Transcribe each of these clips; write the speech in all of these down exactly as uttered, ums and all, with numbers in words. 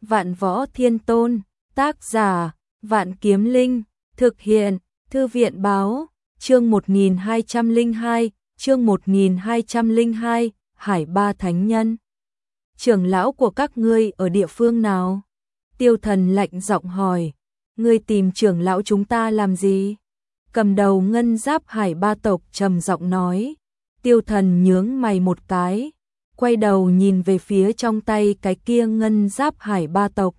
Vạn Võ Thiên Tôn, tác giả, Vạn Kiếm Linh, thực hiện, Thư viện báo, chương một nghìn hai trăm lẻ hai, chương một nghìn hai trăm lẻ hai, Hải Ba Thánh Nhân. Trưởng lão của các ngươi ở địa phương nào? Tiêu Thần lạnh giọng hỏi, ngươi tìm trưởng lão chúng ta làm gì? Cầm đầu ngân giáp Hải Ba tộc trầm giọng nói. Tiêu Thần nhướng mày một cái, quay đầu nhìn về phía trong tay cái kia ngân giáp Hải Ba tộc.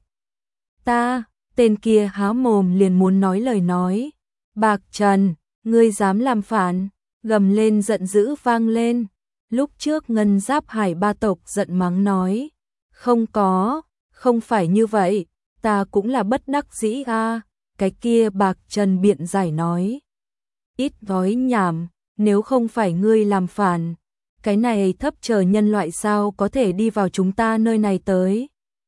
Ta, tên kia há mồm liền muốn nói lời nói. Bạc Trần, ngươi dám làm phản, gầm lên giận dữ vang lên. Lúc trước ngân giáp Hải Ba tộc giận mắng nói, không có, không phải như vậy, ta cũng là bất đắc dĩ a. Cái kia Bạc Trần biện giải nói, ít nói nhảm, nếu không phải ngươi làm phản, cái này thấp chờ nhân loại sao có thể đi vào chúng ta nơi này tới.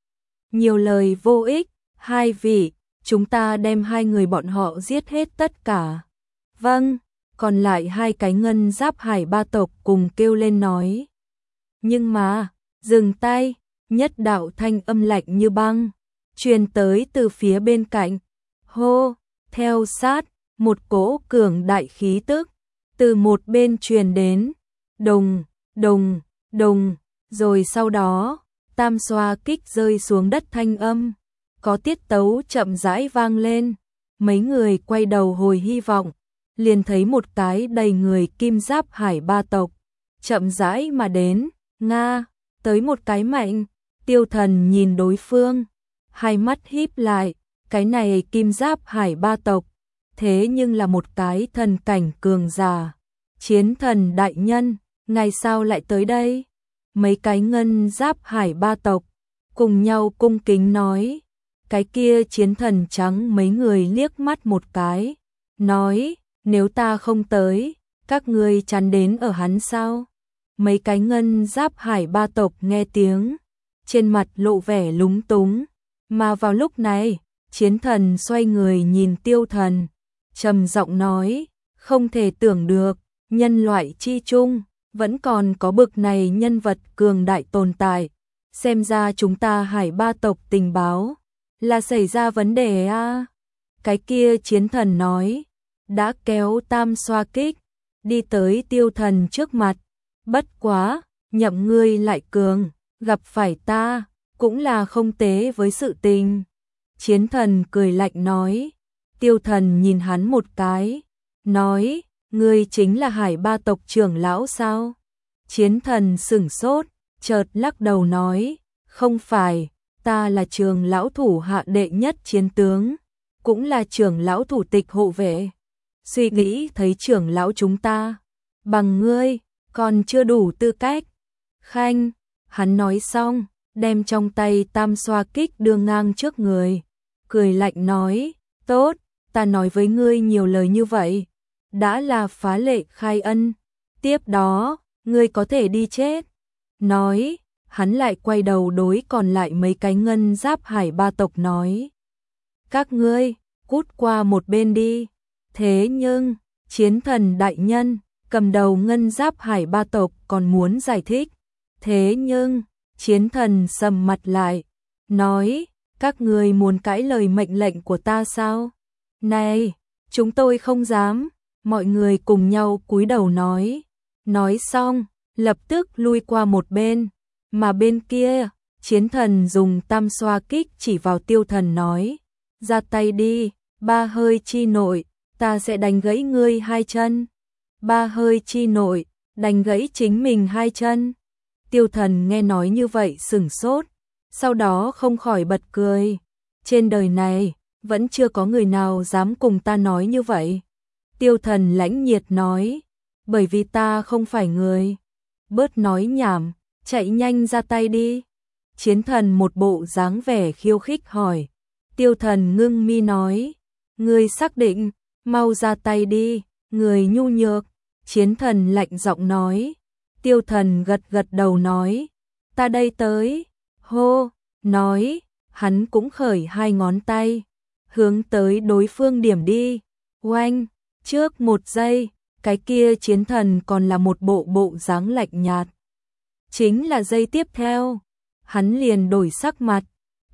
Nhiều lời vô ích, hai vị, chúng ta đem hai người bọn họ giết hết tất cả. Vâng, còn lại hai cái ngân giáp Hải Ba tộc cùng kêu lên nói. Nhưng mà, dừng tay, nhất đạo thanh âm lạnh như băng, truyền tới từ phía bên cạnh. Hô, theo sát, một cỗ cường đại khí tức, từ một bên truyền đến. Đùng, đùng, đùng, rồi sau đó, tam xoa kích rơi xuống đất thanh âm, có tiết tấu chậm rãi vang lên. Mấy người quay đầu hồi hy vọng, liền thấy một cái đầy người kim giáp Hải Ba tộc, chậm rãi mà đến. Nga, tới một cái mạnh. Tiêu Thần nhìn đối phương, hai mắt híp lại, cái này kim giáp Hải Ba tộc, thế nhưng là một cái thần cảnh cường giả. Chiến thần đại nhân, ngài sao lại tới đây? Mấy cái ngân giáp Hải Ba tộc cùng nhau cung kính nói. Cái kia chiến thần trắng mấy người liếc mắt một cái, nói, nếu ta không tới, các ngươi chán đến ở hắn sao? Mấy cái ngân giáp Hải Ba tộc nghe tiếng, trên mặt lộ vẻ lúng túng, mà vào lúc này, chiến thần xoay người nhìn Tiêu Thần, trầm giọng nói, không thể tưởng được, nhân loại chi chung, vẫn còn có bực này nhân vật cường đại tồn tại, xem ra chúng ta Hải Ba tộc tình báo là xảy ra vấn đề a. À? Cái kia chiến thần nói, đã kéo tam xoa kích, đi tới Tiêu Thần trước mặt. Bất quá, nhậm ngươi lại cường, gặp phải ta, cũng là không tế với sự tình. Chiến thần cười lạnh nói. Tiêu Thần nhìn hắn một cái, nói, ngươi chính là Hải Ba tộc trưởng lão sao? Chiến thần sửng sốt, chợt lắc đầu nói, không phải, ta là trường lão thủ hạ đệ nhất chiến tướng, cũng là trưởng lão thủ tịch hộ vệ. Suy nghĩ thấy trưởng lão chúng ta, bằng ngươi, còn chưa đủ tư cách. Khanh, hắn nói xong, đem trong tay tam xoa kích đưa ngang trước người, cười lạnh nói, tốt, ta nói với ngươi nhiều lời như vậy, đã là phá lệ khai ân, tiếp đó, ngươi có thể đi chết. Nói, hắn lại quay đầu đối còn lại mấy cái ngân giáp Hải Ba tộc nói, các ngươi, cút qua một bên đi. Thế nhưng, chiến thần đại nhân, cầm đầu ngân giáp Hải Ba tộc còn muốn giải thích. Thế nhưng, chiến thần sầm mặt lại, nói, các ngươi muốn cãi lời mệnh lệnh của ta sao? Này, chúng tôi không dám. Mọi người cùng nhau cúi đầu nói. Nói xong, lập tức lui qua một bên. Mà bên kia, chiến thần dùng tam xoa kích chỉ vào Tiêu Thần nói, ra tay đi, ba hơi chi nội, ta sẽ đánh gãy ngươi hai chân. Ba hơi chi nội, đánh gãy chính mình hai chân. Tiêu Thần nghe nói như vậy sửng sốt, sau đó không khỏi bật cười. Trên đời này, vẫn chưa có người nào dám cùng ta nói như vậy. Tiêu Thần lãnh nhiệt nói, bởi vì ta không phải người. Bớt nói nhảm, chạy nhanh ra tay đi. Chiến thần một bộ dáng vẻ khiêu khích hỏi. Tiêu Thần ngưng mi nói, ngươi xác định, mau ra tay đi, người nhu nhược. Chiến thần lạnh giọng nói. Tiêu Thần gật gật đầu nói, ta đây tới. Hô, nói, hắn cũng khởi hai ngón tay, hướng tới đối phương điểm đi. Oanh, trước một giây, cái kia chiến thần còn là một bộ bộ dáng lạnh nhạt. Chính là giây tiếp theo, hắn liền đổi sắc mặt,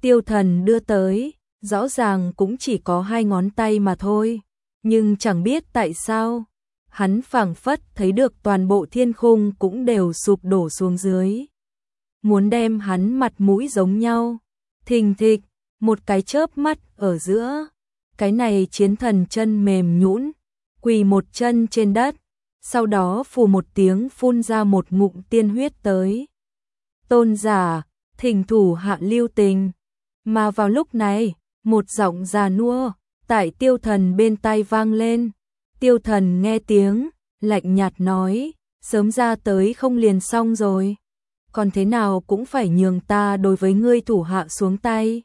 Tiêu Thần đưa tới, rõ ràng cũng chỉ có hai ngón tay mà thôi, nhưng chẳng biết tại sao, hắn phảng phất thấy được toàn bộ thiên khung cũng đều sụp đổ xuống dưới. Muốn đem hắn mặt mũi giống nhau, thình thịch, một cái chớp mắt ở giữa, cái này chiến thần chân mềm nhũn, quỳ một chân trên đất, sau đó phù một tiếng phun ra một ngụm tiên huyết tới. Tôn giả, thỉnh thủ hạ lưu tình. Mà vào lúc này, một giọng già nua tại Tiêu Thần bên tai vang lên. Tiêu Thần nghe tiếng, lạnh nhạt nói, sớm ra tới không liền xong rồi, còn thế nào cũng phải nhường ta đối với ngươi thủ hạ xuống tay.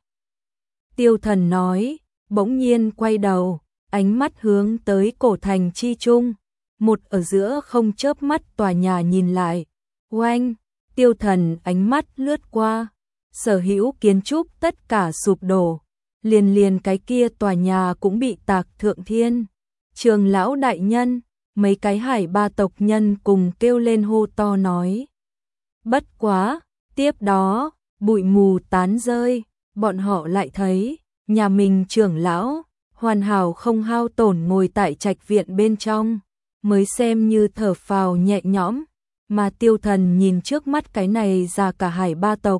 Tiêu Thần nói, bỗng nhiên quay đầu, ánh mắt hướng tới cổ thành chi trung, một ở giữa không chớp mắt tòa nhà nhìn lại. Oanh, Tiêu Thần ánh mắt lướt qua, sở hữu kiến trúc tất cả sụp đổ, liền liền cái kia tòa nhà cũng bị tạc thượng thiên. Trường lão đại nhân, mấy cái hải ba tộc nhân cùng kêu lên hô to nói. Bất quá, tiếp đó, bụi mù tán rơi, bọn họ lại thấy, nhà mình trưởng lão, hoàn hảo không hao tổn ngồi tại trạch viện bên trong, mới xem như thở phào nhẹ nhõm, mà Tiêu Thần nhìn trước mắt cái này già cả hải ba tộc.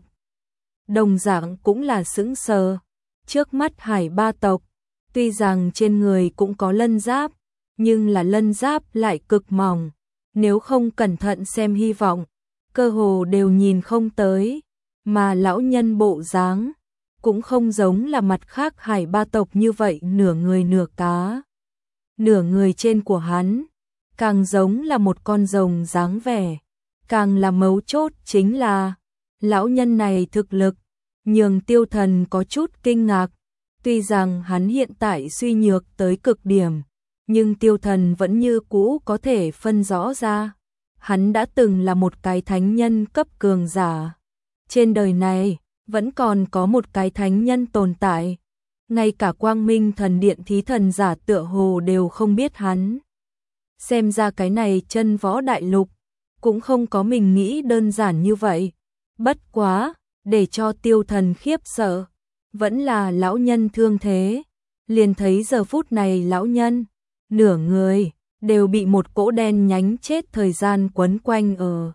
Đồng dạng cũng là sững sờ, trước mắt hải ba tộc, tuy rằng trên người cũng có lân giáp, nhưng là lân giáp lại cực mỏng, nếu không cẩn thận xem hy vọng, cơ hồ đều nhìn không tới, mà lão nhân bộ dáng cũng không giống là mặt khác hải ba tộc như vậy nửa người nửa cá. Nửa người trên của hắn, càng giống là một con rồng dáng vẻ, càng là mấu chốt chính là, lão nhân này thực lực, nhường Tiêu Thần có chút kinh ngạc, tuy rằng hắn hiện tại suy nhược tới cực điểm, nhưng Tiêu Thần vẫn như cũ có thể phân rõ ra, hắn đã từng là một cái thánh nhân cấp cường giả. Trên đời này, vẫn còn có một cái thánh nhân tồn tại, ngay cả Quang Minh Thần Điện thí thần giả tựa hồ đều không biết hắn. Xem ra cái này chân võ đại lục, cũng không có mình nghĩ đơn giản như vậy. Bất quá, để cho Tiêu Thần khiếp sợ, vẫn là lão nhân thương thế. Liền thấy giờ phút này lão nhân, nửa người, đều bị một cỗ đen nhánh chết thời gian quấn quanh ở.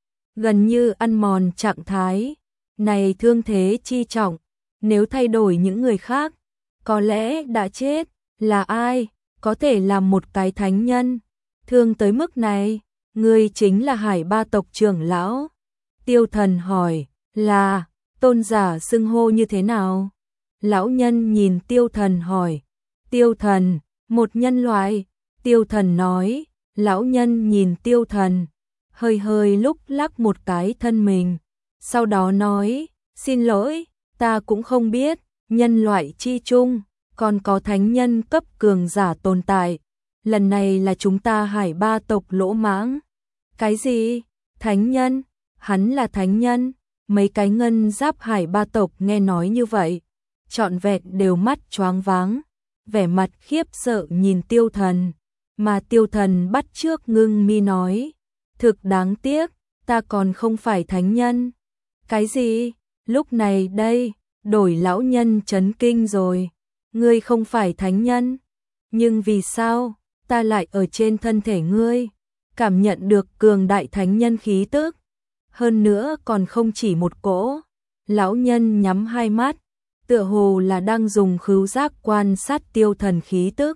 Gần như ăn mòn trạng thái, này thương thế chi trọng, nếu thay đổi những người khác, có lẽ đã chết, là ai, có thể làm một cái thánh nhân, thương tới mức này, ngươi chính là hải ba tộc trưởng lão. Tiêu Thần hỏi, là, tôn giả xưng hô như thế nào? Lão nhân nhìn Tiêu Thần hỏi, Tiêu Thần, một nhân loại. Tiêu Thần nói, lão nhân nhìn Tiêu Thần, hơi hơi lúc lắc một cái thân mình, sau đó nói, xin lỗi, ta cũng không biết, nhân loại chi chung, còn có thánh nhân cấp cường giả tồn tại, lần này là chúng ta hải ba tộc lỗ mãng. Cái gì? Thánh nhân? Hắn là thánh nhân? Mấy cái ngân giáp hải ba tộc nghe nói như vậy, trọn vẹn đều mắt choáng váng, vẻ mặt khiếp sợ nhìn Tiêu Thần, mà Tiêu Thần bắt trước ngưng mi nói, thực đáng tiếc, ta còn không phải thánh nhân. Cái gì? Lúc này đây, đổi lão nhân chấn kinh rồi, ngươi không phải thánh nhân, nhưng vì sao, ta lại ở trên thân thể ngươi, cảm nhận được cường đại thánh nhân khí tức, hơn nữa còn không chỉ một cỗ. Lão nhân nhắm hai mắt, tựa hồ là đang dùng khứu giác quan sát Tiêu Thần khí tức.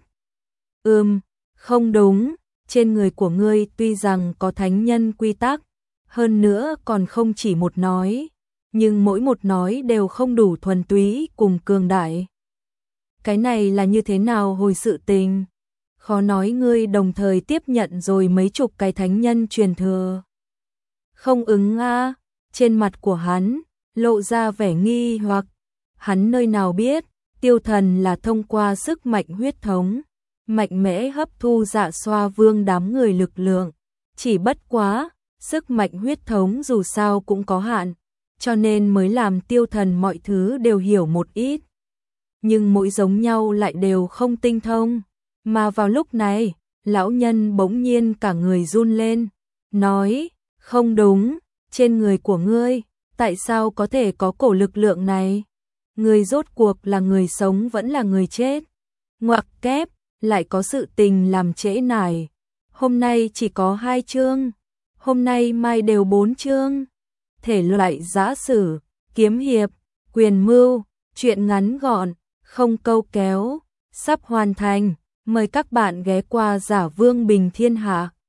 Ừm, không đúng, trên người của ngươi tuy rằng có thánh nhân quy tắc, hơn nữa còn không chỉ một nói, nhưng mỗi một nói đều không đủ thuần túy cùng cường đại. Cái này là như thế nào hồi sự tình? Khó nói ngươi đồng thời tiếp nhận rồi mấy chục cái thánh nhân truyền thừa. Không ứng a, trên mặt của hắn lộ ra vẻ nghi hoặc, hắn nơi nào biết, Tiêu Thần là thông qua sức mạnh huyết thống, mạnh mẽ hấp thu Dạ Xoa Vương đám người lực lượng, chỉ bất quá, sức mạnh huyết thống dù sao cũng có hạn, cho nên mới làm Tiêu Thần mọi thứ đều hiểu một ít. Nhưng mỗi giống nhau lại đều không tinh thông, mà vào lúc này, lão nhân bỗng nhiên cả người run lên, nói, không đúng, trên người của ngươi, tại sao có thể có cổ lực lượng này? người rốt cuộc là người sống vẫn là người chết. Ngoặc kép, lại có sự tình làm trễ nải. Hôm nay chỉ có hai chương, hôm nay mai đều bốn chương. Thể loại giã sử, kiếm hiệp, quyền mưu, truyện ngắn gọn, không câu kéo, sắp hoàn thành. Mời các bạn ghé qua Giả Vương Bình Thiên Hạ.